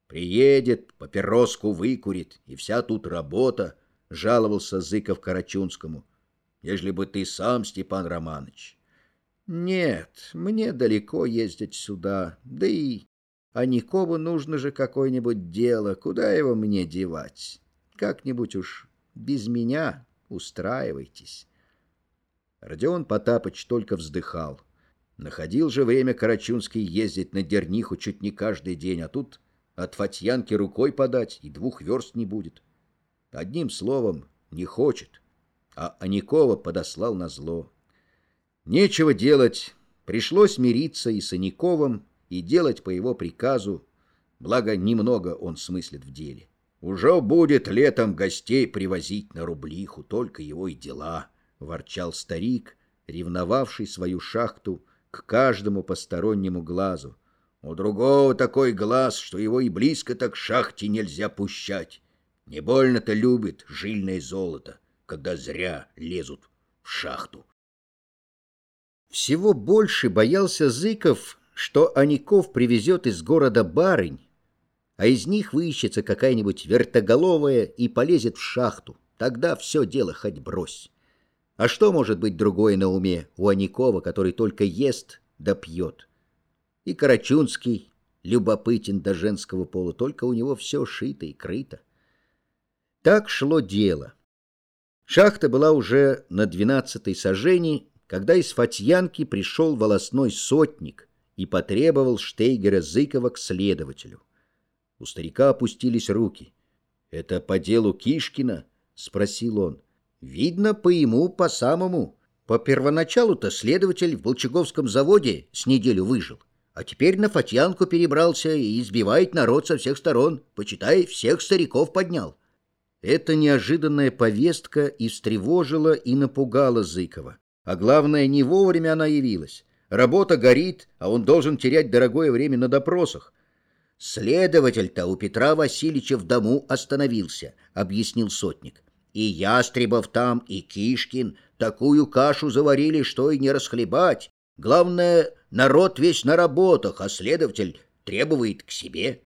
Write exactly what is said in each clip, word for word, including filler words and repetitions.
Приедет, папироску выкурит, и вся тут работа, — жаловался Зыков Карачунскому. Ежели бы ты сам, Степан Романыч. Нет, мне далеко ездить сюда, да и Аникову нужно же какое-нибудь дело, куда его мне девать? Как-нибудь уж без меня устраивайтесь. Родион Потапыч только вздыхал. Находил же время Карачунский ездить на Дерниху чуть не каждый день, а тут от Фатьянки рукой подать и двух верст не будет. Одним словом, не хочет, а Аникова подослал назло. Нечего делать, пришлось мириться и с Аниковым, и делать по его приказу, благо немного он смыслит в деле. Уже будет летом гостей привозить на Рублиху, только его и дела, — ворчал старик, ревновавший свою шахту к каждому постороннему глазу. У другого такой глаз, что его и близко-то к шахте нельзя пущать. Не больно-то любит жильное золото, когда зря лезут в шахту. Всего больше боялся Зыков, что Аников привезет из города барынь, а из них выищется какая-нибудь вертоголовая и полезет в шахту. Тогда все дело хоть брось. А что может быть другое на уме у Аникова, который только ест да пьет? И Карачунский любопытен до женского пола, только у него все шито и крыто. Так шло дело. Шахта была уже на двенадцатой сажени, когда из Фатьянки пришел волостной сотник и потребовал Штейгера Зыкова к следователю. У старика опустились руки. — Это по делу Кишкина? — спросил он. — Видно, по ему, по самому. По первоначалу-то следователь в Волчаговском заводе с неделю выжил, а теперь на Фатьянку перебрался и избивает народ со всех сторон, почитай, всех стариков поднял. Эта неожиданная повестка и встревожила, и напугала Зыкова. А главное, не вовремя она явилась. Работа горит, а он должен терять дорогое время на допросах. «Следователь-то у Петра Васильевича в дому остановился», — объяснил сотник. «И Ястребов там, и Кишкин такую кашу заварили, что и не расхлебать. Главное, народ весь на работах, а следователь требует к себе».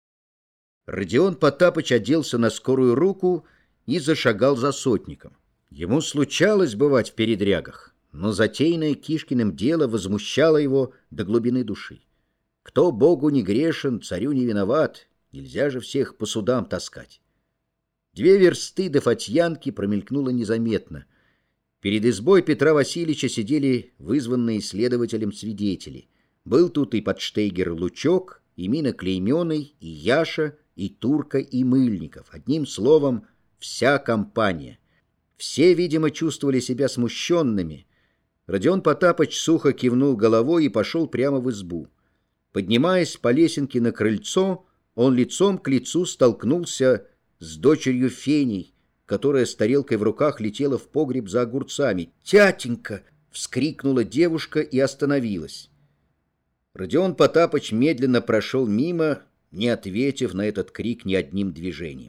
Родион Потапыч оделся на скорую руку и зашагал за сотником. Ему случалось бывать в передрягах, но затеянное Кишкиным дело возмущало его до глубины души. Кто Богу не грешен, царю не виноват, нельзя же всех по судам таскать. Две версты до Фатьянки промелькнуло незаметно. Перед избой Петра Васильевича сидели вызванные следователем свидетели. Был тут и подштейгер Лучок, и Мина Клейменый, и Яша, и Турка, и Мыльников. Одним словом, вся компания. Все, видимо, чувствовали себя смущенными. Родион Потапыч сухо кивнул головой и пошел прямо в избу. Поднимаясь по лесенке на крыльцо, он лицом к лицу столкнулся с дочерью Феней, которая с тарелкой в руках летела в погреб за огурцами. «Тятенька!» — вскрикнула девушка и остановилась. Родион Потапыч медленно прошел мимо, не ответив на этот крик ни одним движением.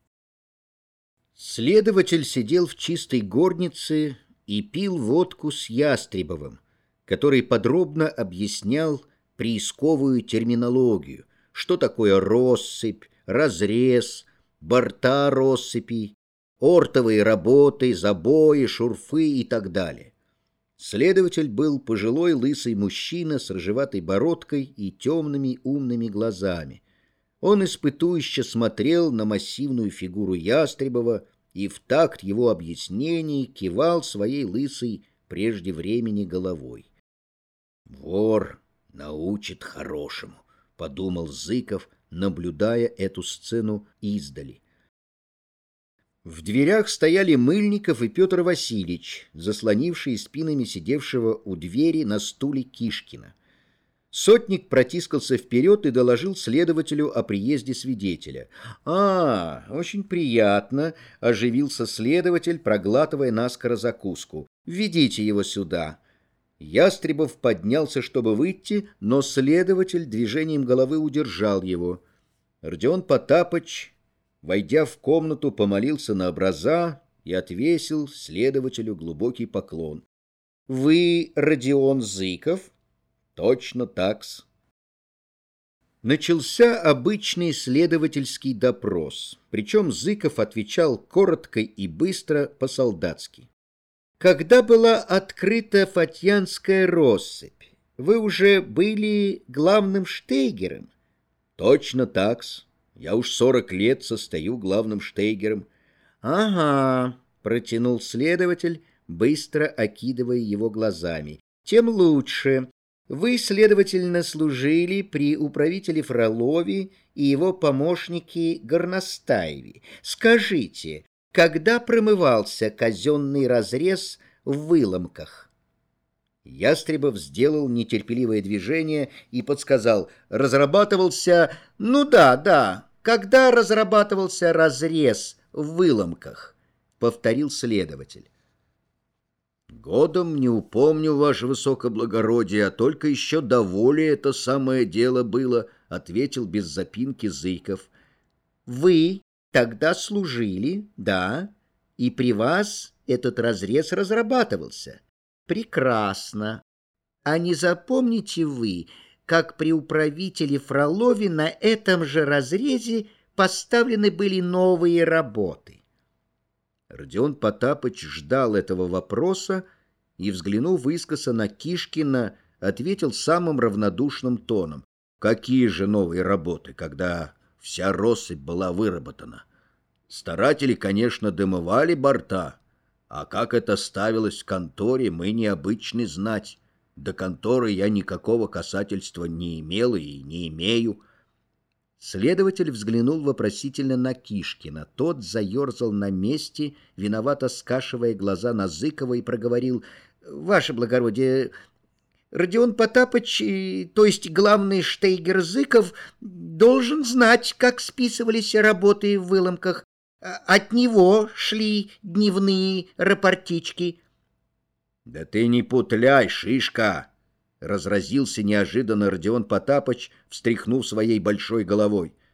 Следователь сидел в чистой горнице и пил водку с Ястребовым, который подробно объяснял приисковую терминологию, что такое россыпь, разрез, борта россыпи, ортовые работы, забои, шурфы и так далее. Следователь был пожилой лысый мужчина с рыжеватой бородкой и темными умными глазами. Он испытующе смотрел на массивную фигуру Ястребова и в такт его объяснений кивал своей лысой прежде времени головой. «Вор научит хорошему», — подумал Зыков, наблюдая эту сцену издали. В дверях стояли Мыльников и Петр Васильевич, заслонившие спинами сидевшего у двери на стуле Кишкина. Сотник протискался вперед и доложил следователю о приезде свидетеля. «А, очень приятно», — оживился следователь, проглатывая наскоро закуску. «Введите его сюда». Ястребов поднялся, чтобы выйти, но следователь движением головы удержал его. Родион Потапыч, войдя в комнату, помолился на образа и отвесил следователю глубокий поклон. «Вы Родион Зыков?» «Точно так-с». Начался обычный следовательский допрос, причем Зыков отвечал коротко и быстро по-солдатски. Когда была открыта Фатьянская россыпь, вы уже были главным штейгером? Точно так-с. Я уж сорок лет состою главным штейгером. Ага, протянул следователь, быстро окидывая его глазами. Тем лучше. Вы, следовательно, служили при управителе Фролове и его помощнике Горностаеве. Скажите, когда промывался казенный разрез в Выломках? Ястребов сделал нетерпеливое движение и подсказал: разрабатывался... Ну да, да, когда разрабатывался разрез в Выломках, повторил следователь. Годом не упомню, ваше высокоблагородие, а только еще до воли это самое дело было, ответил без запинки Зыков. Вы тогда служили, да, и при вас этот разрез разрабатывался. Прекрасно. А не запомните вы, как при управителе Фролове на этом же разрезе поставлены были новые работы? Родион Потапыч ждал этого вопроса и, взглянув искоса на Кишкина, ответил самым равнодушным тоном: какие же новые работы, когда вся россыпь была выработана? Старатели, конечно, дымывали борта, а как это ставилось в конторе, мы необычны знать. До конторы я никакого касательства не имел и не имею. Следователь взглянул вопросительно на Кишкина. Тот заерзал на месте, виновато скашивая глаза на Зыкова, и проговорил: ваше благородие, Родион Потапыч, то есть главный штейгер Зыков, должен знать, как списывались работы в Выломках. От него шли дневные рапортички. — Да ты не путляй, шишка! — разразился неожиданно Родион Потапыч, встряхнув своей большой головой.